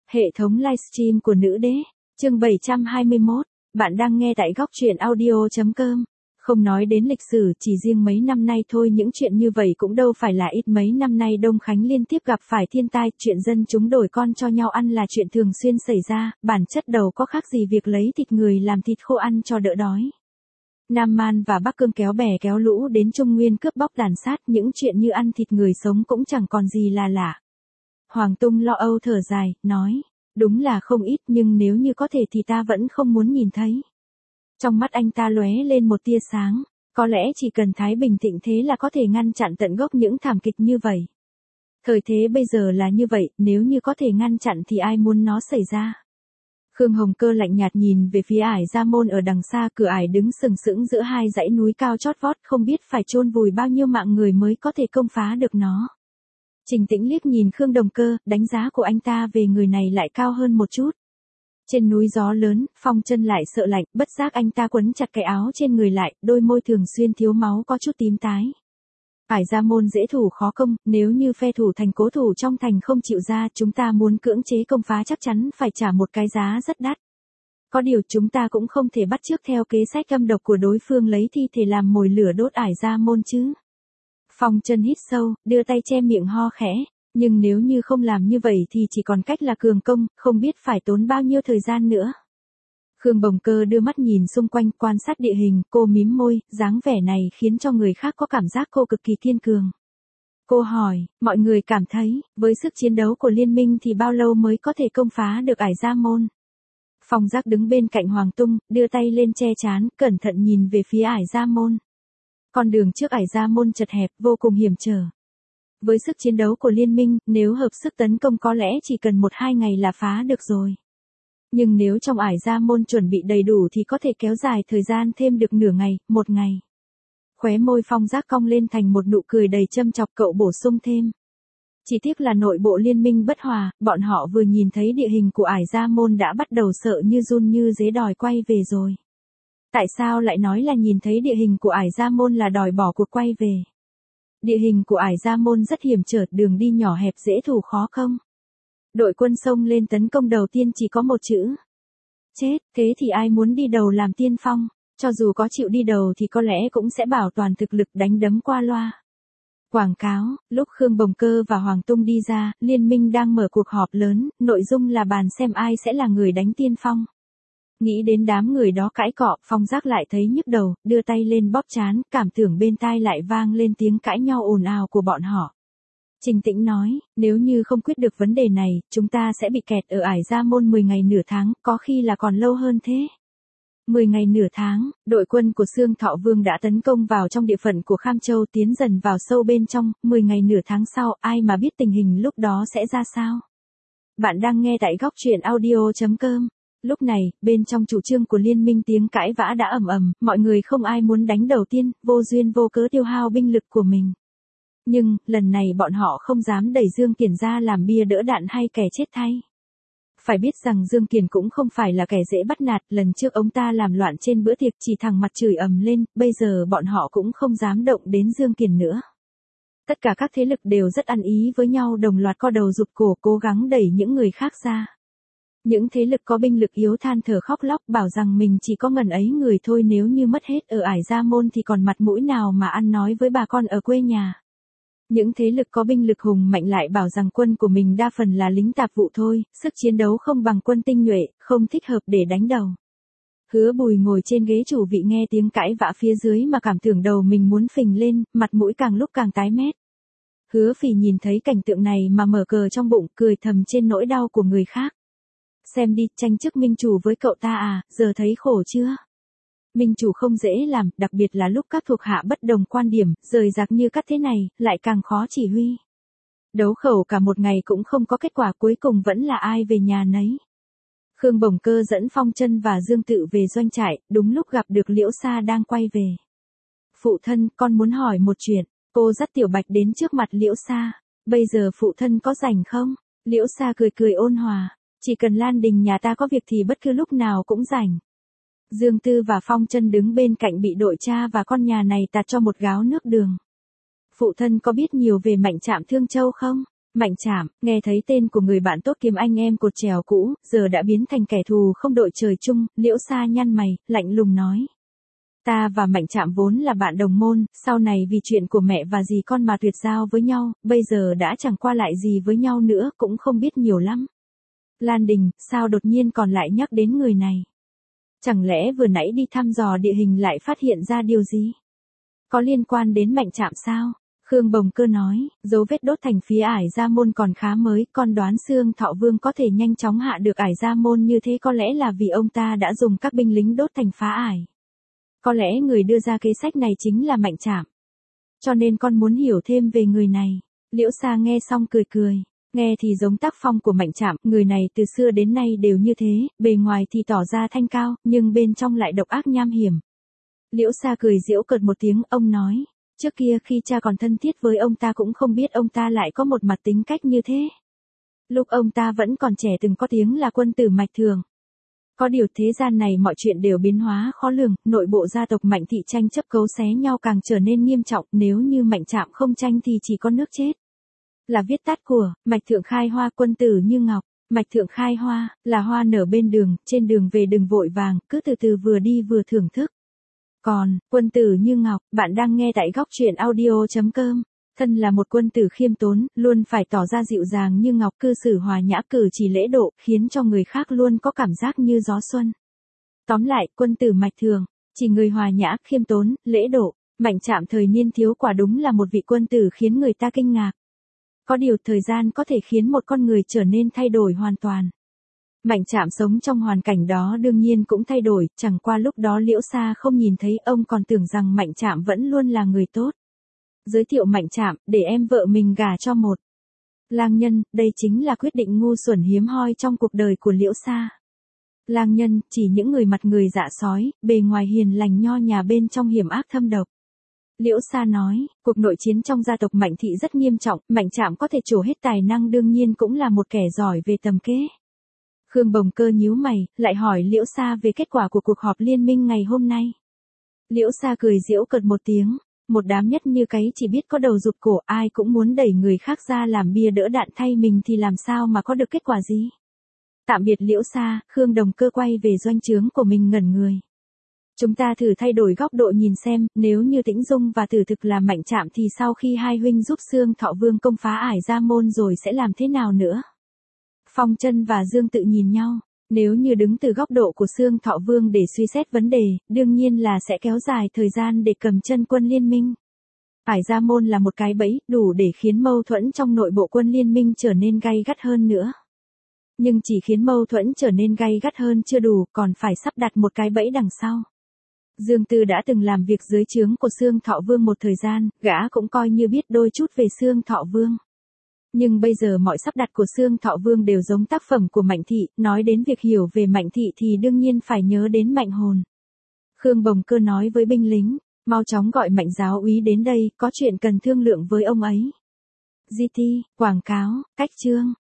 Hệ thống livestream của nữ đế, chương 721, bạn đang nghe tại góc truyện audio.com. Không nói đến lịch sử, chỉ riêng mấy năm nay thôi, những chuyện như vậy cũng đâu phải là ít. Mấy năm nay Đông Khánh liên tiếp gặp phải thiên tai, chuyện dân chúng đổi con cho nhau ăn là chuyện thường xuyên xảy ra, bản chất đầu có khác gì việc lấy thịt người làm thịt khô ăn cho đỡ đói. Nam Man và Bắc Cương kéo bè kéo lũ đến Trung Nguyên cướp bóc tàn sát, những chuyện như ăn thịt người sống cũng chẳng còn gì là lạ. Hoàng Tung lo âu thở dài, nói, đúng là không ít nhưng nếu như có thể thì ta vẫn không muốn nhìn thấy. Trong mắt anh ta lóe lên một tia sáng, có lẽ chỉ cần Thái Bình thịnh thế là có thể ngăn chặn tận gốc những thảm kịch như vậy. Thời thế bây giờ là như vậy, nếu như có thể ngăn chặn thì ai muốn nó xảy ra. Khương Hồng Cơ lạnh nhạt nhìn về phía ải Gia Môn ở đằng xa, cửa ải đứng sừng sững giữa hai dãy núi cao chót vót, không biết phải chôn vùi bao nhiêu mạng người mới có thể công phá được nó. Trình Tĩnh liếc nhìn Khương Đồng Cơ, đánh giá của anh ta về người này lại cao hơn một chút. Trên núi gió lớn, Phong Chân lại sợ lạnh, bất giác anh ta quấn chặt cái áo trên người lại, đôi môi thường xuyên thiếu máu có chút tím tái. Ải Gia Môn dễ thủ khó công, nếu như phe thủ thành cố thủ trong thành không chịu ra, chúng ta muốn cưỡng chế công phá chắc chắn phải trả một cái giá rất đắt. Có điều chúng ta cũng không thể bắt chước theo kế sách âm độc của đối phương lấy thi thể làm mồi lửa đốt Ải Gia Môn chứ. Phong Chân hít sâu, đưa tay che miệng ho khẽ, nhưng nếu như không làm như vậy thì chỉ còn cách là cường công, không biết phải tốn bao nhiêu thời gian nữa. Khương Bồng Cơ đưa mắt nhìn xung quanh, quan sát địa hình, cô mím môi, dáng vẻ này khiến cho người khác có cảm giác cô cực kỳ kiên cường. Cô hỏi, mọi người cảm thấy, với sức chiến đấu của liên minh thì bao lâu mới có thể công phá được Ải Gia Môn? Phong Giác đứng bên cạnh Hoàng Tung, đưa tay lên che trán, cẩn thận nhìn về phía Ải Gia Môn. Con đường trước Ải Gia Môn chật hẹp, vô cùng hiểm trở. Với sức chiến đấu của liên minh, nếu hợp sức tấn công có lẽ chỉ cần 1-2 ngày là phá được rồi. Nhưng nếu trong Ải Gia Môn chuẩn bị đầy đủ thì có thể kéo dài thời gian thêm được nửa ngày, 1 ngày. Khóe môi Phong Giác cong lên thành một nụ cười đầy châm chọc, cậu bổ sung thêm. Chỉ tiếc là nội bộ liên minh bất hòa, bọn họ vừa nhìn thấy địa hình của Ải Gia Môn đã bắt đầu sợ như run như dế đòi quay về rồi. Tại sao lại nói là nhìn thấy địa hình của Ải Gia Môn là đòi bỏ cuộc quay về? Địa hình của Ải Gia Môn rất hiểm trở, đường đi nhỏ hẹp dễ thủ khó không? Đội quân xông lên tấn công đầu tiên chỉ có một chữ. Chết, thế thì ai muốn đi đầu làm tiên phong, cho dù có chịu đi đầu thì có lẽ cũng sẽ bảo toàn thực lực đánh đấm qua loa. Quảng cáo, lúc Khương Bồng Cơ và Hoàng Tung đi ra, liên minh đang mở cuộc họp lớn, nội dung là bàn xem ai sẽ là người đánh tiên phong. Nghĩ đến đám người đó cãi cọ, Phong Giác lại thấy nhức đầu, đưa tay lên bóp trán, cảm tưởng bên tai lại vang lên tiếng cãi nhau ồn ào của bọn họ. Trình Tĩnh nói, nếu như không quyết được vấn đề này, chúng ta sẽ bị kẹt ở Ải Gia Môn 10 ngày nửa tháng, có khi là còn lâu hơn thế. 10 ngày nửa tháng, đội quân của Xương Thọ Vương đã tấn công vào trong địa phận của Kham Châu, tiến dần vào sâu bên trong, 10 ngày nửa tháng sau, ai mà biết tình hình lúc đó sẽ ra sao. Bạn đang nghe tại góc truyện audio.com. Lúc này, bên trong chủ trương của liên minh tiếng cãi vã đã ầm ầm, mọi người không ai muốn đánh đầu tiên, vô duyên vô cớ tiêu hao binh lực của mình. Nhưng, lần này bọn họ không dám đẩy Dương Kiền ra làm bia đỡ đạn hay kẻ chết thay. Phải biết rằng Dương Kiền cũng không phải là kẻ dễ bắt nạt, lần trước ông ta làm loạn trên bữa tiệc chỉ thẳng mặt chửi ầm lên, bây giờ bọn họ cũng không dám động đến Dương Kiền nữa. Tất cả các thế lực đều rất ăn ý với nhau, đồng loạt co đầu rụt cổ cố gắng đẩy những người khác ra. Những thế lực có binh lực yếu than thở khóc lóc bảo rằng mình chỉ có ngần ấy người thôi, nếu như mất hết ở Ải Gia Môn thì còn mặt mũi nào mà ăn nói với bà con ở quê nhà. Những thế lực có binh lực hùng mạnh lại bảo rằng quân của mình đa phần là lính tạp vụ thôi, sức chiến đấu không bằng quân tinh nhuệ, không thích hợp để đánh đầu. Hứa Bùi ngồi trên ghế chủ vị nghe tiếng cãi vã phía dưới mà cảm tưởng đầu mình muốn phình lên, mặt mũi càng lúc càng tái mét. Hứa Phỉ nhìn thấy cảnh tượng này mà mở cờ trong bụng, cười thầm trên nỗi đau của người khác. Xem đi, tranh chức minh chủ với cậu ta à, giờ thấy khổ chưa? Minh chủ không dễ làm, đặc biệt là lúc các thuộc hạ bất đồng quan điểm, rời rạc như cắt thế này, lại càng khó chỉ huy. Đấu khẩu cả một ngày cũng không có kết quả, cuối cùng vẫn là ai về nhà nấy. Khương Bồng Cơ dẫn Phong Chân và Dương Tự về doanh trại, đúng lúc gặp được Liễu Sa đang quay về. Phụ thân, con muốn hỏi một chuyện. Cô dắt Tiểu Bạch đến trước mặt Liễu Sa. Bây giờ phụ thân có rảnh không? Liễu Sa cười cười ôn hòa. Chỉ cần Lan Đình nhà ta có việc thì bất cứ lúc nào cũng rảnh. Dương Tư và Phong Chân đứng bên cạnh bị đội cha và con nhà này tạt cho một gáo nước đường. Phụ thân có biết nhiều về Mạnh Trạm Thương Châu không? Mạnh Trạm, nghe thấy tên của người bạn tốt kiếm anh em cột chèo cũ, giờ đã biến thành kẻ thù không đội trời chung, Liễu Sa nhăn mày, lạnh lùng nói. Ta và Mạnh Trạm vốn là bạn đồng môn, sau này vì chuyện của mẹ và dì con mà tuyệt giao với nhau, bây giờ đã chẳng qua lại gì với nhau nữa, cũng không biết nhiều lắm. Lan Đình, sao đột nhiên còn lại nhắc đến người này? Chẳng lẽ vừa nãy đi thăm dò địa hình lại phát hiện ra điều gì? Có liên quan đến Mạnh Trạm sao? Khương Bồng Cơ nói, dấu vết đốt thành phía Ải Gia Môn còn khá mới, con đoán Xương Thọ Vương có thể nhanh chóng hạ được Ải Gia Môn như thế có lẽ là vì ông ta đã dùng các binh lính đốt thành phá ải. Có lẽ người đưa ra kế sách này chính là Mạnh Trạm. Cho nên con muốn hiểu thêm về người này. Liễu Sa nghe xong cười cười. Nghe thì giống tác phong của Mạnh Trạm, người này từ xưa đến nay đều như thế, bề ngoài thì tỏ ra thanh cao, nhưng bên trong lại độc ác nham hiểm. Liễu Sa cười giễu cợt một tiếng, ông nói, trước kia khi cha còn thân thiết với ông ta cũng không biết ông ta lại có một mặt tính cách như thế. Lúc ông ta vẫn còn trẻ từng có tiếng là quân tử Mạch Thường. Có điều thế gian này mọi chuyện đều biến hóa khó lường, nội bộ gia tộc Mạnh thị tranh chấp cấu xé nhau càng trở nên nghiêm trọng, nếu như Mạnh Trạm không tranh thì chỉ có nước chết. Là viết tắt của Mạch Thượng Khai Hoa, quân tử như ngọc. Mạch Thượng Khai Hoa là hoa nở bên đường, trên đường về đừng vội vàng, cứ từ từ vừa đi vừa thưởng thức. Còn, quân tử như ngọc, bạn đang nghe tại góc truyện audio.com. Thân là một quân tử khiêm tốn, luôn phải tỏ ra dịu dàng như ngọc, cư xử hòa nhã, cử chỉ lễ độ, khiến cho người khác luôn có cảm giác như gió xuân. Tóm lại, quân tử Mạch Thường, chỉ người hòa nhã, khiêm tốn, lễ độ. Mạnh Trạm thời niên thiếu quả đúng là một vị quân tử khiến người ta kinh ngạc. Có điều thời gian có thể khiến một con người trở nên thay đổi hoàn toàn. Mạnh Trạm sống trong hoàn cảnh đó đương nhiên cũng thay đổi, chẳng qua lúc đó Liễu Sa không nhìn thấy, ông còn tưởng rằng Mạnh Trạm vẫn luôn là người tốt. Giới thiệu Mạnh Trạm, để em vợ mình gả cho một lang nhân, đây chính là quyết định ngu xuẩn hiếm hoi trong cuộc đời của Liễu Sa. Lang nhân, chỉ những người mặt người dạ sói, bề ngoài hiền lành nho nhã bên trong hiểm ác thâm độc. Liễu Sa nói, cuộc nội chiến trong gia tộc Mạnh thị rất nghiêm trọng, Mạnh Trạm có thể trổ hết tài năng đương nhiên cũng là một kẻ giỏi về tầm kế. Khương Bồng Cơ nhíu mày, lại hỏi Liễu Sa về kết quả của cuộc họp liên minh ngày hôm nay. Liễu Sa cười giễu cợt một tiếng, một đám nhất như cái chỉ biết có đầu rụt cổ, ai cũng muốn đẩy người khác ra làm bia đỡ đạn thay mình thì làm sao mà có được kết quả gì. Tạm biệt Liễu Sa, Khương Đồng Cơ quay về doanh trướng của mình ngẩn người. Chúng ta thử thay đổi góc độ nhìn xem, nếu như Tĩnh Dung và Tử Thực là Mạnh Trạm thì sau khi hai huynh giúp Xương Thọ Vương công phá Ải Gia Môn rồi sẽ làm thế nào nữa? Phong Chân và Dương Tự nhìn nhau, nếu như đứng từ góc độ của Xương Thọ Vương để suy xét vấn đề, đương nhiên là sẽ kéo dài thời gian để cầm chân quân liên minh. Ải Gia Môn là một cái bẫy, đủ để khiến mâu thuẫn trong nội bộ quân liên minh trở nên gay gắt hơn nữa. Nhưng chỉ khiến mâu thuẫn trở nên gay gắt hơn chưa đủ, còn phải sắp đặt một cái bẫy đằng sau. Dương Tư đã từng làm việc dưới trướng của Xương Thọ Vương một thời gian, gã cũng coi như biết đôi chút về Xương Thọ Vương. Nhưng bây giờ mọi sắp đặt của Xương Thọ Vương đều giống tác phẩm của Mạnh thị, nói đến việc hiểu về Mạnh thị thì đương nhiên phải nhớ đến Mạnh Hồn. Khương Bồng Cơ nói với binh lính, mau chóng gọi Mạnh giáo úy đến đây, có chuyện cần thương lượng với ông ấy. GT, quảng cáo, cách chương.